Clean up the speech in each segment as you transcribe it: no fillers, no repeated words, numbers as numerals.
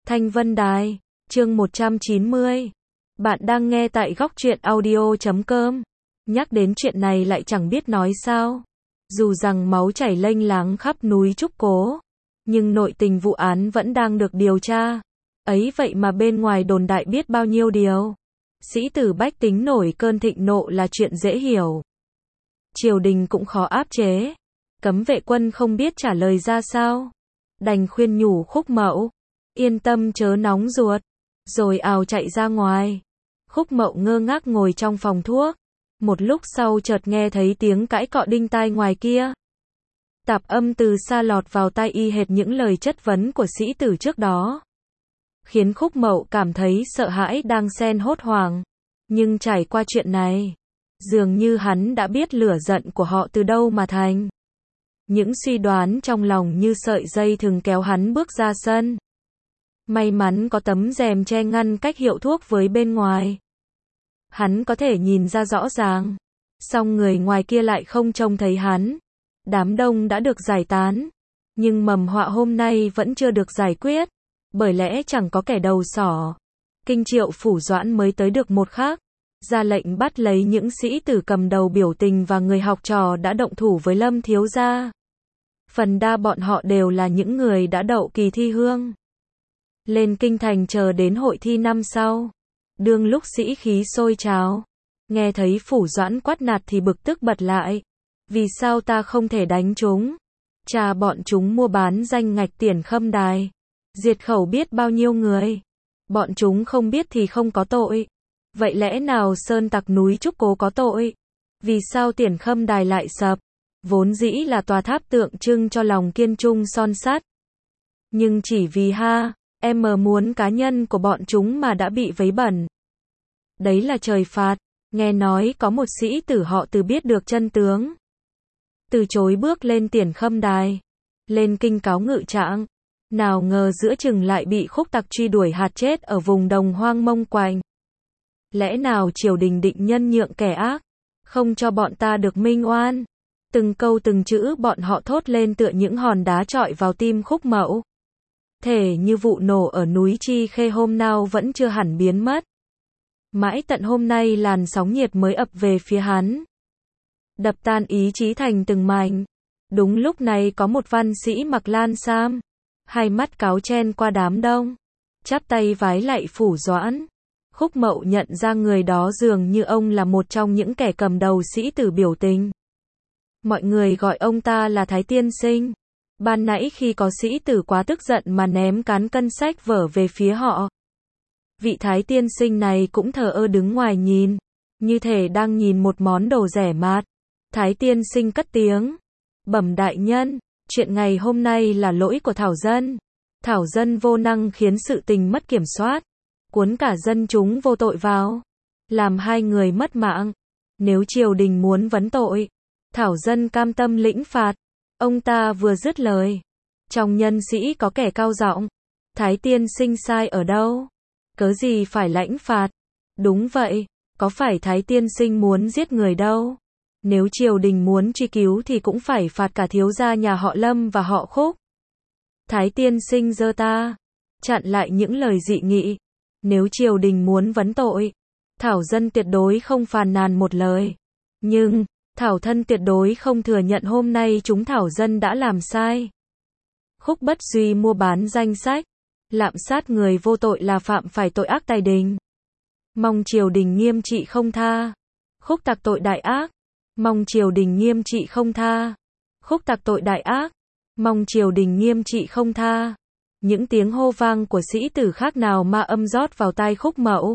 Thanh Vân Đài, chương 190. Bạn đang nghe tại góc truyện audio.com. Nhắc đến chuyện này lại chẳng biết nói sao. Dù rằng máu chảy lênh láng khắp núi Trúc Cố, nhưng nội tình vụ án vẫn đang được điều tra. Ấy vậy mà bên ngoài đồn đại biết bao nhiêu điều. Sĩ tử bách tính nổi cơn thịnh nộ là chuyện dễ hiểu. Triều đình cũng khó áp chế. Cấm vệ quân không biết trả lời ra sao. Đành khuyên nhủ Khúc Mậu, yên tâm chớ nóng ruột, rồi ào chạy ra ngoài. Khúc Mậu ngơ ngác ngồi trong phòng thuốc. Một lúc sau chợt nghe thấy tiếng cãi cọ đinh tai ngoài kia. Tạp âm từ xa lọt vào tai y hệt những lời chất vấn của sĩ tử trước đó. Khiến Khúc Mậu cảm thấy sợ hãi đang xen hốt hoảng. Nhưng trải qua chuyện này, dường như hắn đã biết lửa giận của họ từ đâu mà thành. Những suy đoán trong lòng như sợi dây thường kéo hắn bước ra sân. May mắn có tấm rèm che ngăn cách hiệu thuốc với bên ngoài. Hắn có thể nhìn ra rõ ràng. Song người ngoài kia lại không trông thấy hắn. Đám đông đã được giải tán. Nhưng mầm họa hôm nay vẫn chưa được giải quyết. Bởi lẽ chẳng có kẻ đầu sỏ. Kinh Triệu Phủ Doãn mới tới được một khắc. Ra lệnh bắt lấy những sĩ tử cầm đầu biểu tình và người học trò đã động thủ với Lâm thiếu gia. Phần đa bọn họ đều là những người đã đậu kỳ thi hương. Lên kinh thành chờ đến hội thi năm sau. Đương lúc sĩ khí sôi trào. Nghe thấy Phủ Doãn quát nạt thì bực tức bật lại. Vì sao ta không thể đánh chúng? Chà, bọn chúng mua bán danh ngạch Tiền Khâm Đài. Diệt khẩu biết bao nhiêu người. Bọn chúng không biết thì không có tội. Vậy lẽ nào sơn tặc núi Trúc Cố có tội? Vì sao Tiền Khâm Đài lại sập? Vốn dĩ là tòa tháp tượng trưng cho lòng kiên trung son sắt. Nhưng chỉ vì muốn cá nhân của bọn chúng mà đã bị vấy bẩn. Đấy là trời phạt. Nghe nói có một sĩ tử họ Từ biết được chân tướng. Từ chối bước lên Tiền Khâm Đài. Lên kinh cáo ngự trạng. Nào ngờ giữa chừng lại bị khúc tặc truy đuổi hạt chết ở vùng đồng hoang Mông Quạnh. Lẽ nào triều đình định nhân nhượng kẻ ác, không cho bọn ta được minh oan? Từng câu từng chữ bọn họ thốt lên tựa những hòn đá chọi vào tim Khúc Mậu. Thể như vụ nổ ở núi Chi Khê hôm nào vẫn chưa hẳn biến mất. Mãi tận hôm nay làn sóng nhiệt mới ập về phía hắn. Đập tan ý chí thành từng mảnh. Đúng lúc này có một văn sĩ mặc lan sam, hai mắt cáo chen qua đám đông, chắp tay vái lạy Phủ Doãn. Khúc Mậu nhận ra người đó dường như ông là một trong những kẻ cầm đầu sĩ tử biểu tình. Mọi người gọi ông ta là Thái Tiên Sinh. Ban nãy khi có sĩ tử quá tức giận mà ném cán cân sách vở về phía họ. Vị Thái Tiên Sinh này cũng thờ ơ đứng ngoài nhìn, như thể đang nhìn một món đồ rẻ mạt. Thái Tiên Sinh cất tiếng. Bẩm đại nhân, chuyện ngày hôm nay là lỗi của Thảo Dân. Thảo Dân vô năng khiến sự tình mất kiểm soát. Cuốn cả dân chúng vô tội vào. Làm hai người mất mạng. Nếu triều đình muốn vấn tội, Thảo Dân cam tâm lĩnh phạt. Ông ta vừa dứt lời. Trong nhân sĩ có kẻ cao giọng. Thái Tiên Sinh sai ở đâu? Cớ gì phải lãnh phạt? Đúng vậy, có phải Thái Tiên Sinh muốn giết người đâu? Nếu triều đình muốn truy cứu thì cũng phải phạt cả thiếu gia nhà họ Lâm và họ Khúc. Thái Tiên Sinh giơ ta chặn lại những lời dị nghị. Nếu triều đình muốn vấn tội, Thảo Dân tuyệt đối không phàn nàn một lời. Nhưng, Thảo Thân tuyệt đối không thừa nhận hôm nay chúng Thảo Dân đã làm sai. Khúc Bất Duy mua bán danh sách, lạm sát người vô tội là phạm phải tội ác tài đình. Mong triều đình nghiêm trị không tha. Khúc tặc tội đại ác. Mong triều đình nghiêm trị không tha. Khúc tặc tội đại ác. Mong triều đình nghiêm trị không tha. Những tiếng hô vang của sĩ tử khác nào ma âm rót vào tai Khúc Mậu.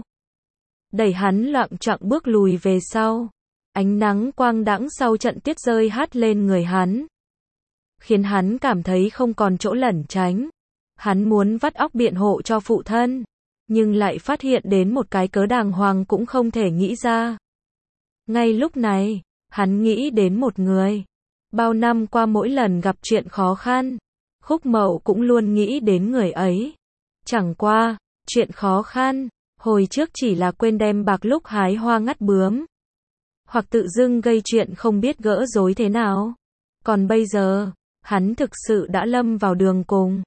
Đẩy hắn loạng choạng bước lùi về sau. Ánh nắng quang đãng sau trận tuyết rơi hắt lên người hắn, khiến hắn cảm thấy không còn chỗ lẩn tránh. Hắn muốn vắt óc biện hộ cho phụ thân, nhưng lại phát hiện đến một cái cớ đàng hoàng cũng không thể nghĩ ra. Ngay lúc này, hắn nghĩ đến một người. Bao năm qua mỗi lần gặp chuyện khó khăn, Khúc Mậu cũng luôn nghĩ đến người ấy. Chẳng qua, chuyện khó khăn, hồi trước chỉ là quên đem bạc lúc hái hoa ngắt bướm. Hoặc tự dưng gây chuyện không biết gỡ rối thế nào. Còn bây giờ, hắn thực sự đã lâm vào đường cùng.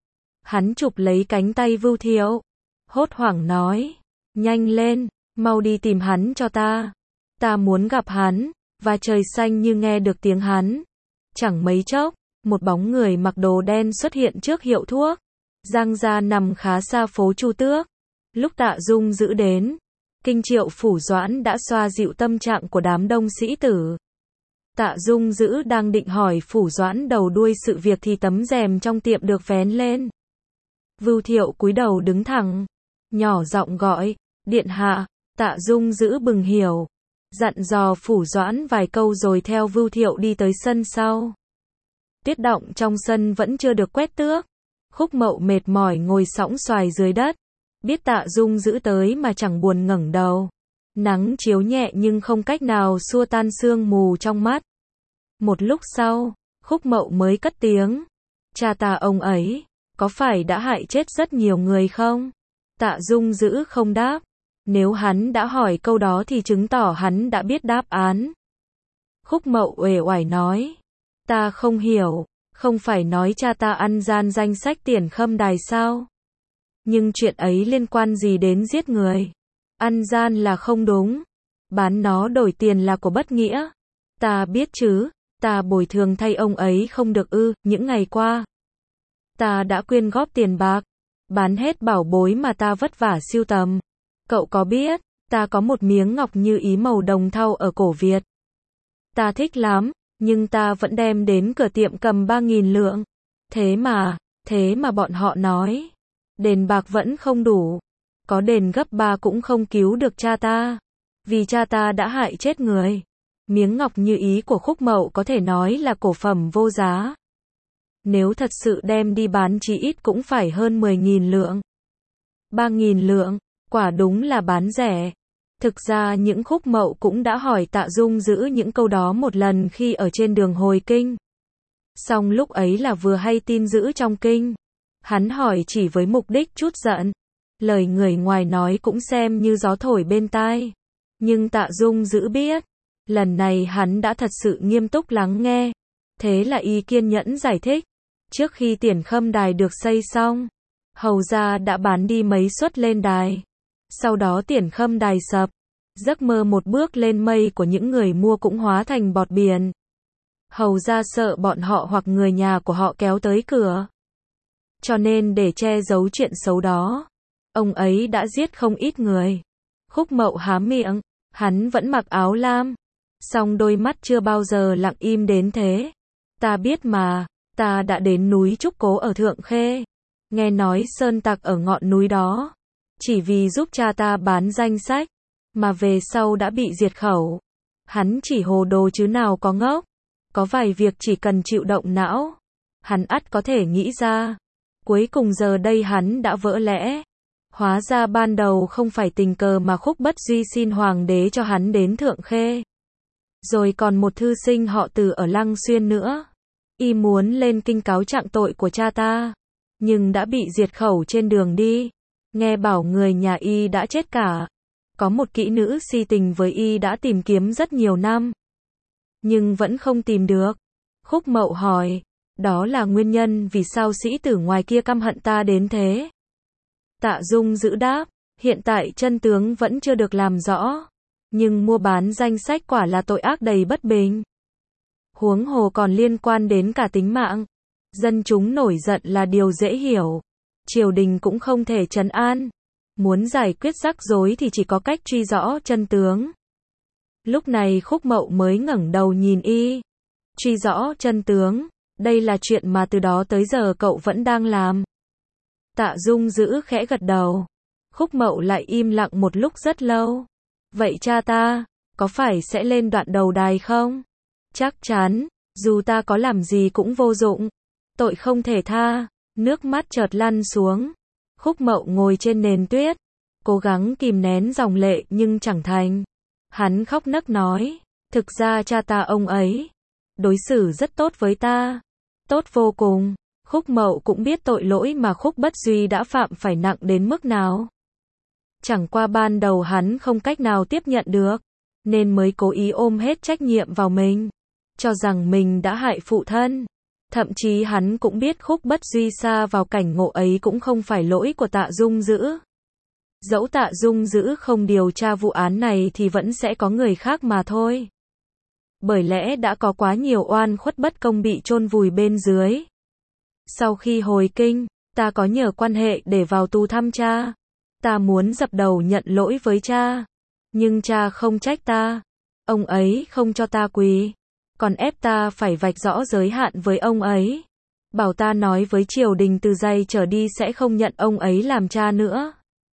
Hắn chụp lấy cánh tay Vưu Thiệu, hốt hoảng nói, nhanh lên, mau đi tìm hắn cho ta. Ta muốn gặp hắn, và trời xanh như nghe được tiếng hắn. Chẳng mấy chốc, một bóng người mặc đồ đen xuất hiện trước hiệu thuốc. Giang gia nằm khá xa phố Chu Tước. Lúc Tạ Dung Dữ đến, Kinh Triệu Phủ Doãn đã xoa dịu tâm trạng của đám đông sĩ tử. Tạ Dung Dữ đang định hỏi Phủ Doãn đầu đuôi sự việc thì tấm rèm trong tiệm được vén lên. Vưu Thiệu cúi đầu đứng thẳng, nhỏ giọng gọi, điện hạ. Tạ Dung Dữ bừng hiểu, dặn dò Phủ Doãn vài câu rồi theo Vưu Thiệu đi tới sân sau. Tuyết động trong sân vẫn chưa được quét tước. Khúc Mậu mệt mỏi ngồi sõng xoài dưới đất. Biết Tạ Dung Dữ tới mà chẳng buồn ngẩng đầu. Nắng chiếu nhẹ nhưng không cách nào xua tan sương mù trong mắt. Một lúc sau, Khúc Mậu mới cất tiếng. Cha ta ông ấy, có phải đã hại chết rất nhiều người không? Tạ Dung Dữ không đáp. Nếu hắn đã hỏi câu đó thì chứng tỏ hắn đã biết đáp án. Khúc Mậu uể oải nói. Ta không hiểu, không phải nói cha ta ăn gian danh sách Tiền Khâm Đài sao? Nhưng chuyện ấy liên quan gì đến giết người? Ăn gian là không đúng. Bán nó đổi tiền là của bất nghĩa. Ta biết chứ, ta bồi thường thay ông ấy không được ư, những ngày qua. Ta đã quyên góp tiền bạc, bán hết bảo bối mà ta vất vả sưu tầm. Cậu có biết, ta có một miếng ngọc như ý màu đồng thau ở cổ Việt. Ta thích lắm, nhưng ta vẫn đem đến cửa tiệm cầm 3.000 lượng. Thế mà bọn họ nói, đền bạc vẫn không đủ. Có đền gấp 3 cũng không cứu được cha ta. Vì cha ta đã hại chết người. Miếng ngọc như ý của Khúc Mậu có thể nói là cổ phẩm vô giá. Nếu thật sự đem đi bán chí ít cũng phải hơn 10.000 lượng. 3.000 lượng, quả đúng là bán rẻ. Thực ra những Khúc Mậu cũng đã hỏi Tạ Dung Dữ những câu đó một lần khi ở trên đường hồi kinh. Song lúc ấy là vừa hay tin dữ trong kinh. Hắn hỏi chỉ với mục đích trút giận. Lời người ngoài nói cũng xem như gió thổi bên tai. Nhưng Tạ Dung Dữ biết, lần này hắn đã thật sự nghiêm túc lắng nghe. Thế là y kiên nhẫn giải thích. Trước khi Tiền Khâm Đài được xây xong, hầu gia đã bán đi mấy suất lên đài. Sau đó Tiền Khâm Đài sập. Giấc mơ một bước lên mây của những người mua cũng hóa thành bọt biển. Hầu gia sợ bọn họ hoặc người nhà của họ kéo tới cửa. Cho nên để che giấu chuyện xấu đó, ông ấy đã giết không ít người. Khúc Mậu há miệng, hắn vẫn mặc áo lam. Song đôi mắt chưa bao giờ lặng im đến thế. Ta biết mà, ta đã đến núi Trúc Cố ở Thượng Khê. Nghe nói sơn tặc ở ngọn núi đó. Chỉ vì giúp cha ta bán danh sách, mà về sau đã bị diệt khẩu. Hắn chỉ hồ đồ chứ nào có ngốc. Có vài việc chỉ cần chịu động não, hắn ắt có thể nghĩ ra. Cuối cùng giờ đây hắn đã vỡ lẽ. Hóa ra ban đầu không phải tình cờ mà Khúc Bất Duy xin hoàng đế cho hắn đến Thượng Khê. Rồi còn một thư sinh họ Từ ở Lăng Xuyên nữa. Y muốn lên kinh cáo trạng tội của cha ta, nhưng đã bị diệt khẩu trên đường đi. Nghe bảo người nhà y đã chết cả. Có một kỹ nữ si tình với y đã tìm kiếm rất nhiều năm, nhưng vẫn không tìm được. Khúc Mậu hỏi, đó là nguyên nhân vì sao sĩ tử ngoài kia căm hận ta đến thế? Tạ Dung Dữ đáp, hiện tại chân tướng vẫn chưa được làm rõ, nhưng mua bán danh sách quả là tội ác đầy bất bình. Huống hồ còn liên quan đến cả tính mạng. Dân chúng nổi giận là điều dễ hiểu. Triều đình cũng không thể trấn an. Muốn giải quyết rắc rối thì chỉ có cách truy rõ chân tướng. Lúc này Khúc Mậu mới ngẩng đầu nhìn y. Truy rõ chân tướng, đây là chuyện mà từ đó tới giờ cậu vẫn đang làm. Tạ Dung Dữ khẽ gật đầu. Khúc Mậu lại im lặng một lúc rất lâu. Vậy cha ta, có phải sẽ lên đoạn đầu đài không? Chắc chắn, dù ta có làm gì cũng vô dụng. Tội không thể tha. Nước mắt chợt lăn xuống. Khúc Mậu ngồi trên nền tuyết, cố gắng kìm nén dòng lệ nhưng chẳng thành. Hắn khóc nấc nói, thực ra cha ta ông ấy đối xử rất tốt với ta. Tốt vô cùng. Khúc Mậu cũng biết tội lỗi mà Khúc Bất Duy đã phạm phải nặng đến mức nào. Chẳng qua ban đầu hắn không cách nào tiếp nhận được, nên mới cố ý ôm hết trách nhiệm vào mình, cho rằng mình đã hại phụ thân. Thậm chí hắn cũng biết Khúc Bất Duy sa vào cảnh ngộ ấy cũng không phải lỗi của Tạ Dung Dữ. Dẫu Tạ Dung Dữ không điều tra vụ án này thì vẫn sẽ có người khác mà thôi. Bởi lẽ đã có quá nhiều oan khuất bất công bị chôn vùi bên dưới. Sau khi hồi kinh, ta có nhờ quan hệ để vào tù thăm cha. Ta muốn dập đầu nhận lỗi với cha. Nhưng cha không trách ta. Ông ấy không cho ta quỳ. Còn ép ta phải vạch rõ giới hạn với ông ấy. Bảo ta nói với triều đình từ giây trở đi sẽ không nhận ông ấy làm cha nữa.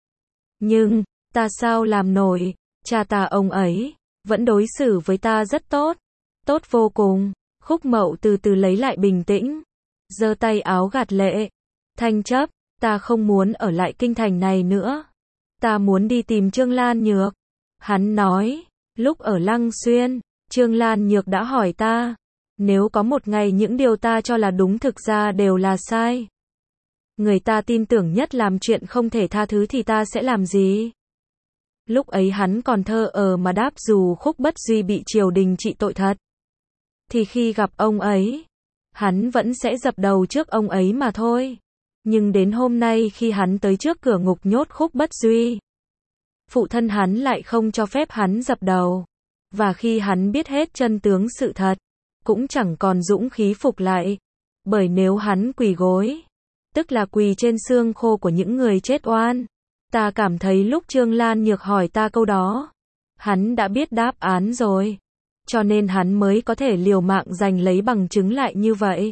Nhưng, ta sao làm nổi, cha ta ông ấy, vẫn đối xử với ta rất tốt. Tốt vô cùng. Khúc Mậu từ từ lấy lại bình tĩnh. Giơ tay áo gạt lệ. Thanh chấp, ta không muốn ở lại kinh thành này nữa. Ta muốn đi tìm Trương Lan Nhược. Hắn nói, lúc ở Lăng Xuyên, Trương Lan Nhược đã hỏi ta, nếu có một ngày những điều ta cho là đúng thực ra đều là sai. Người ta tin tưởng nhất làm chuyện không thể tha thứ thì ta sẽ làm gì? Lúc ấy hắn còn thờ ơ mà đáp dù Khúc Bất Duy bị triều đình trị tội thật. Thì khi gặp ông ấy, hắn vẫn sẽ dập đầu trước ông ấy mà thôi. Nhưng đến hôm nay khi hắn tới trước cửa ngục nhốt Khúc Bất Duy, phụ thân hắn lại không cho phép hắn dập đầu. Và khi hắn biết hết chân tướng sự thật, cũng chẳng còn dũng khí phục lại. Bởi nếu hắn quỳ gối, tức là quỳ trên xương khô của những người chết oan. Ta cảm thấy lúc Trương Lan Nhược hỏi ta câu đó, hắn đã biết đáp án rồi. Cho nên hắn mới có thể liều mạng giành lấy bằng chứng lại như vậy.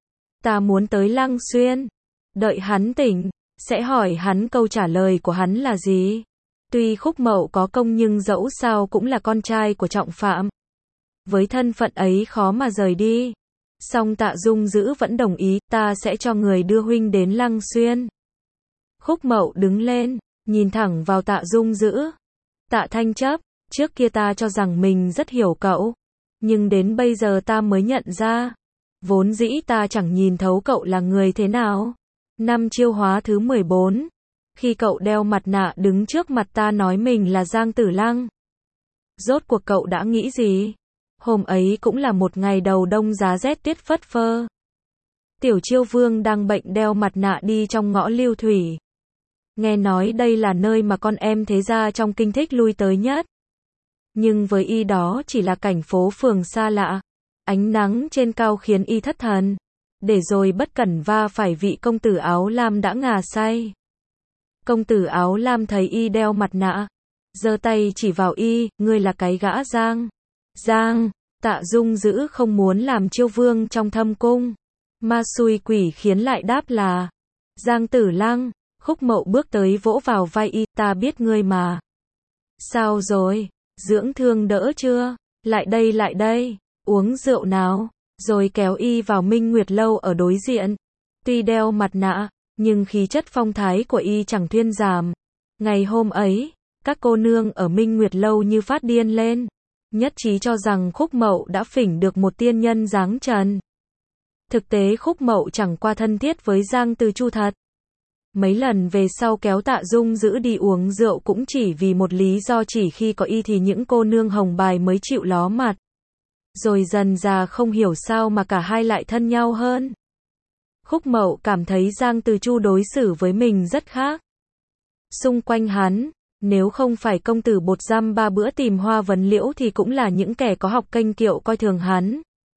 Ta muốn tới Lăng Xuyên. Đợi hắn tỉnh, sẽ hỏi hắn câu trả lời của hắn là gì. Tuy Khúc Mậu có công nhưng dẫu sao cũng là con trai của trọng phạm. Với thân phận ấy khó mà rời đi. Song Tạ Dung Dữ vẫn đồng ý, ta sẽ cho người đưa huynh đến Lăng Xuyên. Khúc Mậu đứng lên, nhìn thẳng vào Tạ Dung Dữ. Tạ Thanh chấp, trước kia ta cho rằng mình rất hiểu cậu. Nhưng đến bây giờ ta mới nhận ra. Vốn dĩ ta chẳng nhìn thấu cậu là người thế nào. Năm Chiêu Hóa thứ 14. Khi cậu đeo mặt nạ đứng trước mặt ta nói mình là Giang Tử Lăng. Rốt cuộc cậu đã nghĩ gì? Hôm ấy cũng là một ngày đầu đông giá rét tuyết phất phơ. Tiểu Chiêu Vương đang bệnh đeo mặt nạ đi trong ngõ Lưu Thủy. Nghe nói đây là nơi mà con em thế gia trong kinh thích lui tới nhất. Nhưng với y đó chỉ là cảnh phố phường xa lạ. Ánh nắng trên cao khiến y thất thần. Để rồi bất cẩn va phải vị công tử áo lam đã ngà say. Công tử áo lam thấy y đeo mặt nạ, giơ tay chỉ vào y, ngươi là cái gã Giang. Giang, Tạ Dung Dữ không muốn làm Chiêu Vương trong thâm cung. Ma xui quỷ khiến lại đáp là Giang Tử Lăng. Khúc Mậu bước tới vỗ vào vai y, ta biết ngươi mà. Sao rồi, dưỡng thương đỡ chưa? Lại đây, uống rượu nào. Rồi kéo y vào Minh Nguyệt Lâu ở đối diện. Tuy đeo mặt nạ, nhưng khí chất phong thái của y chẳng thuyên giảm. Ngày hôm ấy, các cô nương ở Minh Nguyệt Lâu như phát điên lên. Nhất trí cho rằng Khúc Mậu đã phỉnh được một tiên nhân dáng trần. Thực tế Khúc Mậu chẳng qua thân thiết với Giang Từ Chu thật. Mấy lần về sau kéo Tạ Dung Dữ đi uống rượu cũng chỉ vì một lý do, chỉ khi có y thì những cô nương hồng bài mới chịu ló mặt. Rồi dần dà không hiểu sao mà cả hai lại thân nhau hơn. Khúc Mậu cảm thấy Giang Từ Chu đối xử với mình rất khác. Xung quanh hắn, nếu không phải công tử bột giam 3 bữa tìm Hoa Vấn Liễu thì cũng là những kẻ có học kênh kiệu coi thường hắn.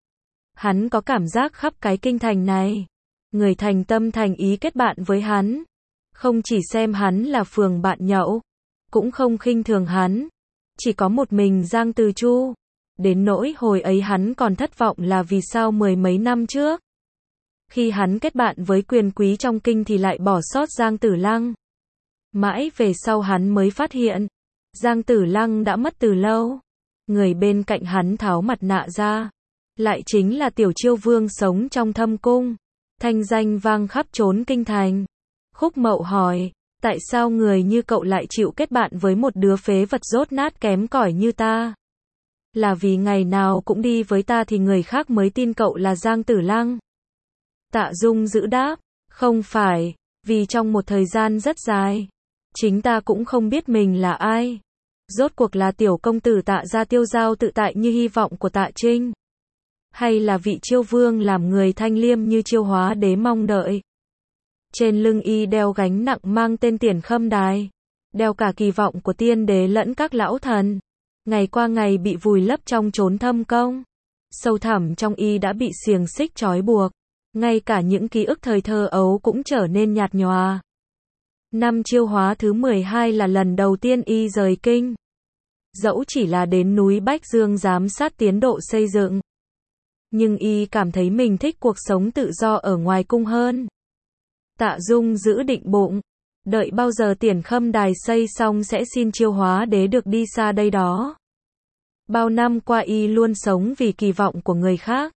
Hắn có cảm giác khắp cái kinh thành này, người thành tâm thành ý kết bạn với hắn. Không chỉ xem hắn là phường bạn nhậu, cũng không khinh thường hắn. Chỉ có một mình Giang Từ Chu. Đến nỗi hồi ấy hắn còn thất vọng là vì sao 10 mấy năm trước, khi hắn kết bạn với quyền quý trong kinh thì lại bỏ sót Giang Tử Lăng. Mãi về sau hắn mới phát hiện, Giang Tử Lăng đã mất từ lâu. Người bên cạnh hắn tháo mặt nạ ra, lại chính là Tiểu Chiêu Vương sống trong thâm cung, thanh danh vang khắp trốn kinh thành. Khúc Mậu hỏi, tại sao người như cậu lại chịu kết bạn với một đứa phế vật dốt nát kém cỏi như ta? Là vì ngày nào cũng đi với ta thì người khác mới tin cậu là Giang Tử Lăng. Tạ Dung Dữ đáp, không phải, vì trong một thời gian rất dài, chính ta cũng không biết mình là ai. Rốt cuộc là tiểu công tử Tạ gia tiêu dao tự tại như hy vọng của Tạ Trinh, Hay là vị Chiêu Vương làm người thanh liêm như Chiêu Hóa Đế mong đợi? Trên lưng y đeo gánh nặng mang tên Tiền Khâm Đài, đeo cả kỳ vọng của tiên đế lẫn các lão thần. Ngày qua ngày bị vùi lấp trong chốn thâm công. Sâu thẳm trong y đã bị xiềng xích trói buộc. Ngay cả những ký ức thời thơ ấu cũng trở nên nhạt nhòa. Năm Chiêu Hóa thứ 12 là lần đầu tiên y rời kinh. Dẫu chỉ là đến núi Bách Dương giám sát tiến độ xây dựng, nhưng y cảm thấy mình thích cuộc sống tự do ở ngoài cung hơn. Tạ Dung giữ định bụng, đợi bao giờ Tiền Khâm Đài xây xong sẽ xin Chiêu Hóa Đế được đi xa đây đó. Bao năm qua y luôn sống vì kỳ vọng của người khác.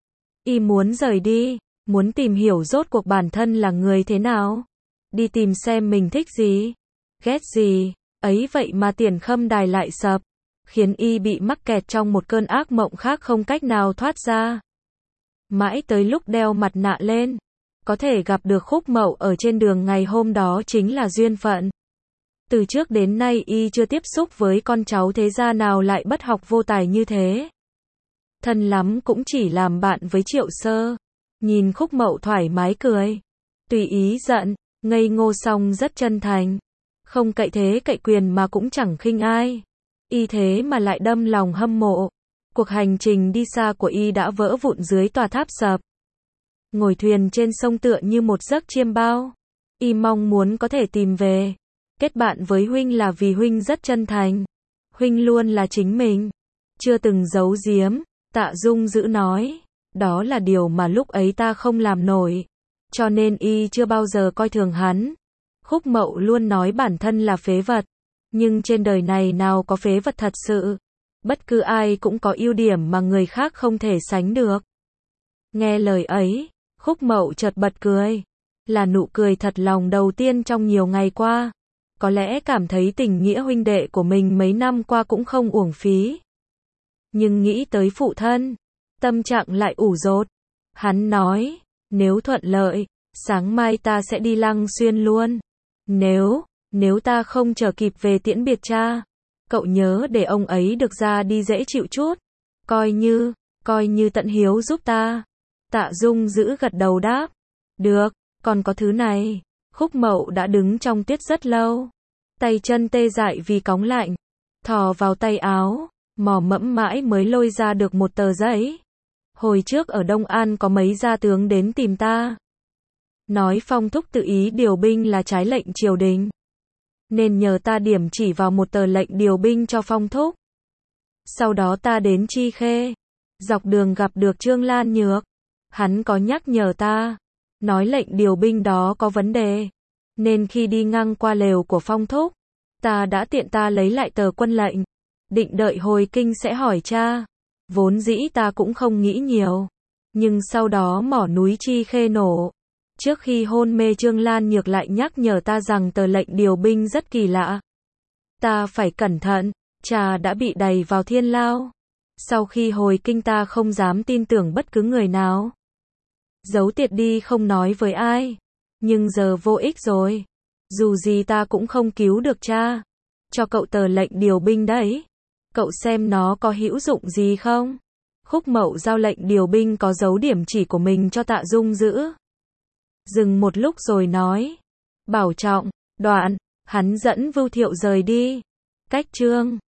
Y muốn rời đi, muốn tìm hiểu rốt cuộc bản thân là người thế nào. Đi tìm xem mình thích gì, ghét gì, ấy vậy mà Tiền Khâm Đài lại sập, khiến y bị mắc kẹt trong một cơn ác mộng khác không cách nào thoát ra. Mãi tới lúc đeo mặt nạ lên, có thể gặp được Khúc Mậu ở trên đường ngày hôm đó chính là duyên phận. Từ trước đến nay y chưa tiếp xúc với con cháu thế gia nào lại bất học vô tài như thế. Thân lắm cũng chỉ làm bạn với Triệu Sơ. Nhìn Khúc Mậu thoải mái cười, tùy ý giận, ngây ngô song rất chân thành. Không cậy thế cậy quyền mà cũng chẳng khinh ai. Y thế mà lại đâm lòng hâm mộ. Cuộc hành trình đi xa của y đã vỡ vụn dưới tòa tháp sập. Ngồi thuyền trên sông tựa như một giấc chiêm bao. Y mong muốn có thể tìm về. Kết bạn với huynh là vì huynh rất chân thành. Huynh luôn là chính mình. Chưa từng giấu giếm. Tạ Dung giữ nói. Đó là điều mà lúc ấy ta không làm nổi. Cho nên y chưa bao giờ coi thường hắn. Khúc Mậu luôn nói bản thân là phế vật. Nhưng trên đời này nào có phế vật thật sự. Bất cứ ai cũng có ưu điểm mà người khác không thể sánh được. Nghe lời ấy, Khúc Mậu chợt bật cười. Là nụ cười thật lòng đầu tiên trong nhiều ngày qua. Có lẽ cảm thấy tình nghĩa huynh đệ của mình mấy năm qua cũng không uổng phí. Nhưng nghĩ tới phụ thân, tâm trạng lại ủ rột. Hắn nói, nếu thuận lợi, sáng mai ta sẽ đi Lăng Xuyên luôn. Nếu ta không chờ kịp về tiễn biệt cha, cậu nhớ để ông ấy được ra đi dễ chịu chút. Coi như tận hiếu giúp ta. Tạ Dung giữ gật đầu đáp. Được, còn có thứ này. Khúc Mậu đã đứng trong tuyết rất lâu. Tay chân tê dại vì cóng lạnh. Thò vào tay áo, mò mẫm mãi mới lôi ra được một tờ giấy. Hồi trước ở Đông An có mấy gia tướng đến tìm ta. Nói Phong thúc tự ý điều binh là trái lệnh triều đình. Nên nhờ ta điểm chỉ vào một tờ lệnh điều binh cho Phong thúc. Sau đó ta đến Chi Khê. Dọc đường gặp được Trương Lan Nhược. Hắn có nhắc nhở ta. Nói lệnh điều binh đó có vấn đề. Nên khi đi ngang qua lều của Phong thúc, ta đã tiện ta lấy lại tờ quân lệnh. Định đợi hồi kinh sẽ hỏi cha. Vốn dĩ ta cũng không nghĩ nhiều. Nhưng sau đó mỏ núi Chi Khê nổ. Trước khi hôn mê Trương Lan Nhược lại nhắc nhở ta rằng tờ lệnh điều binh rất kỳ lạ. Ta phải cẩn thận, cha đã bị đày vào thiên lao. Sau khi hồi kinh ta không dám tin tưởng bất cứ người nào. Giấu tiệt đi không nói với ai. Nhưng giờ vô ích rồi. Dù gì ta cũng không cứu được cha. Cho cậu tờ lệnh điều binh đấy. Cậu xem nó có hữu dụng gì không? Khúc Mậu giao lệnh điều binh có dấu điểm chỉ của mình cho Tạ Dung giữ. Dừng một lúc rồi nói. Bảo trọng, đoạn, hắn dẫn Vưu Thiệu rời đi. Cách chương